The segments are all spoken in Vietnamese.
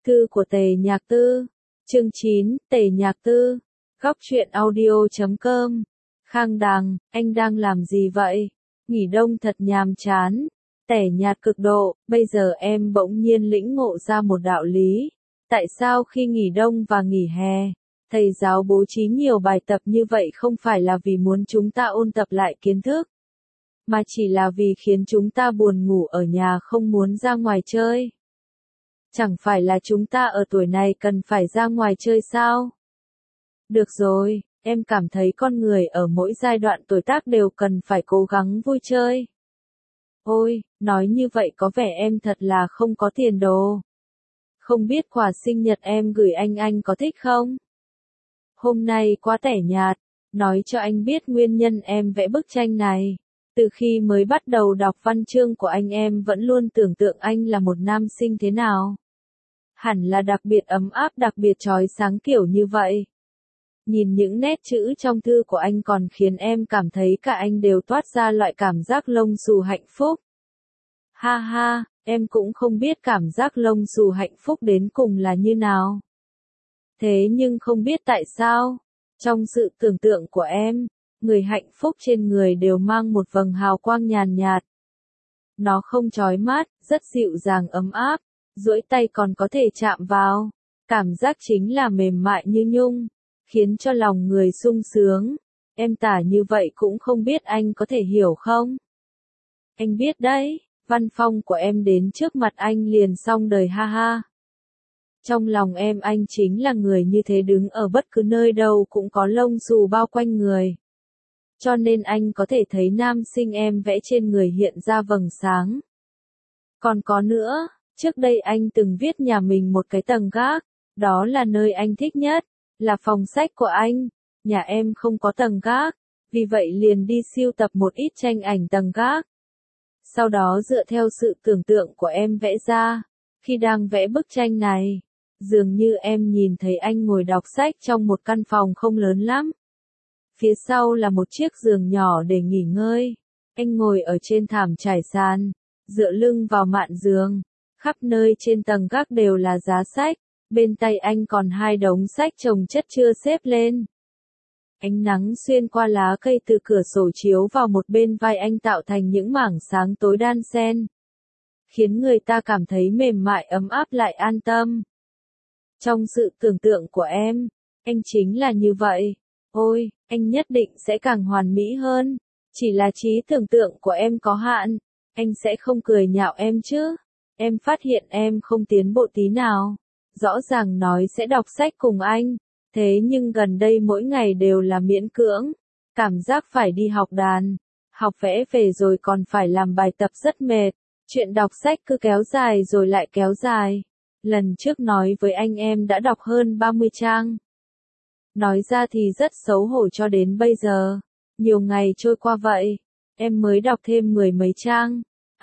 Thư của Tề Nhạc Tư, chương 9, Tề Nhạc Tư, góc truyện audio.com. Khang Đằng, anh đang làm gì vậy? Nghỉ đông thật nhàm chán. Tẻ nhạt cực độ, bây giờ em bỗng nhiên lĩnh ngộ ra một đạo lý. Tại sao khi nghỉ đông và nghỉ hè, thầy giáo bố trí nhiều bài tập như vậy không phải là vì muốn chúng ta ôn tập lại kiến thức, mà chỉ là vì khiến chúng ta buồn ngủ ở nhà không muốn ra ngoài chơi. Chẳng phải là chúng ta ở tuổi này cần phải ra ngoài chơi sao? Được rồi, em cảm thấy con người ở mỗi giai đoạn tuổi tác đều cần phải cố gắng vui chơi. Ôi, nói như vậy có vẻ em thật là không có tiền đồ. Không biết quà sinh nhật em gửi anh có thích không? Hôm nay quá tẻ nhạt, nói cho anh biết nguyên nhân em vẽ bức tranh này. Từ khi mới bắt đầu đọc văn chương của anh em vẫn luôn tưởng tượng anh là một nam sinh thế nào. Hẳn là đặc biệt ấm áp, đặc biệt chói sáng kiểu như vậy. Nhìn những nét chữ trong thư của anh còn khiến em cảm thấy cả anh đều toát ra loại cảm giác lông xù hạnh phúc. Ha ha, em cũng không biết cảm giác lông xù hạnh phúc đến cùng là như nào. Thế nhưng không biết tại sao, trong sự tưởng tượng của em, người hạnh phúc trên người đều mang một vầng hào quang nhàn nhạt. Nó không chói mắt, rất dịu dàng ấm áp, duỗi tay còn có thể chạm vào. Cảm giác chính là mềm mại như nhung, khiến cho lòng người sung sướng. Em tả như vậy cũng không biết anh có thể hiểu không? Anh biết đấy, văn phong của em đến trước mặt anh liền xong đời ha ha. Trong lòng em anh chính là người như thế, đứng ở bất cứ nơi đâu cũng có lông xù bao quanh người. Cho nên anh có thể thấy nam sinh em vẽ trên người hiện ra vầng sáng. Còn có nữa, trước đây anh từng viết nhà mình một cái tầng gác, đó là nơi anh thích nhất, là phòng sách của anh. Nhà em không có tầng gác, vì vậy liền đi sưu tập một ít tranh ảnh tầng gác. Sau đó dựa theo sự tưởng tượng của em vẽ ra, khi đang vẽ bức tranh này, dường như em nhìn thấy anh ngồi đọc sách trong một căn phòng không lớn lắm. Phía sau là một chiếc giường nhỏ để nghỉ ngơi. Anh ngồi ở trên thảm trải sàn, dựa lưng vào mạn giường. Khắp nơi trên tầng gác đều là giá sách, bên tay anh còn hai đống sách chồng chất chưa xếp lên. Ánh nắng xuyên qua lá cây từ cửa sổ chiếu vào một bên vai anh tạo thành những mảng sáng tối đan xen, khiến người ta cảm thấy mềm mại ấm áp lại an tâm. Trong sự tưởng tượng của em, anh chính là như vậy. Ôi, anh nhất định sẽ càng hoàn mỹ hơn. Chỉ là trí tưởng tượng của em có hạn, anh sẽ không cười nhạo em chứ. Em phát hiện em không tiến bộ tí nào. Rõ ràng nói sẽ đọc sách cùng anh, thế nhưng gần đây mỗi ngày đều là miễn cưỡng. Cảm giác phải đi học đàn, học vẽ về rồi còn phải làm bài tập rất mệt. Chuyện đọc sách cứ kéo dài rồi lại kéo dài. Lần trước nói với anh em đã đọc hơn 30 trang. Nói ra thì rất xấu hổ cho đến bây giờ. Nhiều ngày trôi qua vậy, em mới đọc thêm 10 mấy trang.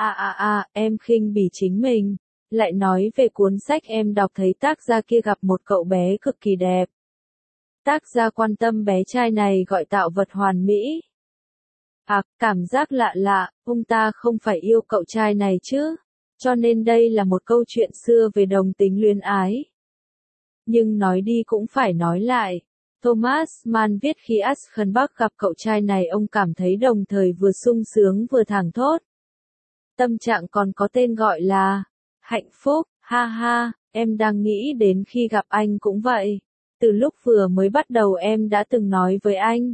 Em khinh bỉ chính mình. Lại nói về cuốn sách em đọc thấy tác gia kia gặp một cậu bé cực kỳ đẹp. Tác gia quan tâm bé trai này gọi tạo vật hoàn mỹ. Cảm giác lạ lạ, ông ta không phải yêu cậu trai này chứ. Cho nên đây là một câu chuyện xưa về đồng tính luyến ái. Nhưng nói đi cũng phải nói lại. Thomas Mann viết khi Aschenbach gặp cậu trai này ông cảm thấy đồng thời vừa sung sướng vừa thảng thốt. Tâm trạng còn có tên gọi là hạnh phúc, ha ha, em đang nghĩ đến khi gặp anh cũng vậy. Từ lúc vừa mới bắt đầu em đã từng nói với anh.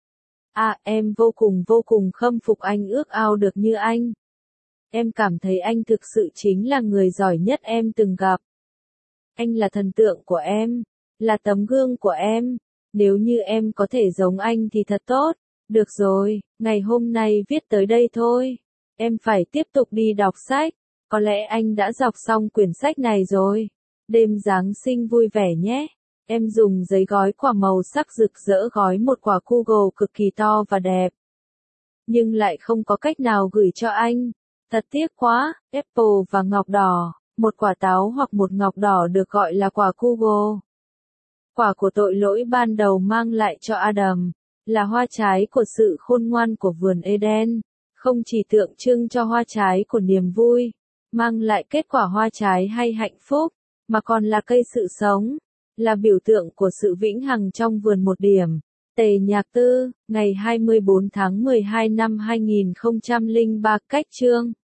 Em vô cùng khâm phục anh, ước ao được như anh. Em cảm thấy anh thực sự chính là người giỏi nhất em từng gặp. Anh là thần tượng của em, là tấm gương của em. Nếu như em có thể giống anh thì thật tốt. Được rồi, ngày hôm nay viết tới đây thôi. Em phải tiếp tục đi đọc sách. Có lẽ anh đã đọc xong quyển sách này rồi. Đêm Giáng sinh vui vẻ nhé. Em dùng giấy gói quả màu sắc rực rỡ gói một quả Google cực kỳ to và đẹp. Nhưng lại không có cách nào gửi cho anh. Thật tiếc quá, Apple và ngọc đỏ. Một quả táo hoặc một ngọc đỏ được gọi là quả Google. Quả của tội lỗi ban đầu mang lại cho Adam, là hoa trái của sự khôn ngoan của vườn Eden, không chỉ tượng trưng cho hoa trái của niềm vui, mang lại kết quả hoa trái hay hạnh phúc, mà còn là cây sự sống, là biểu tượng của sự vĩnh hằng trong vườn một điểm. Tề Nhạc Tư, ngày 24 tháng 12 năm 2003, cách chương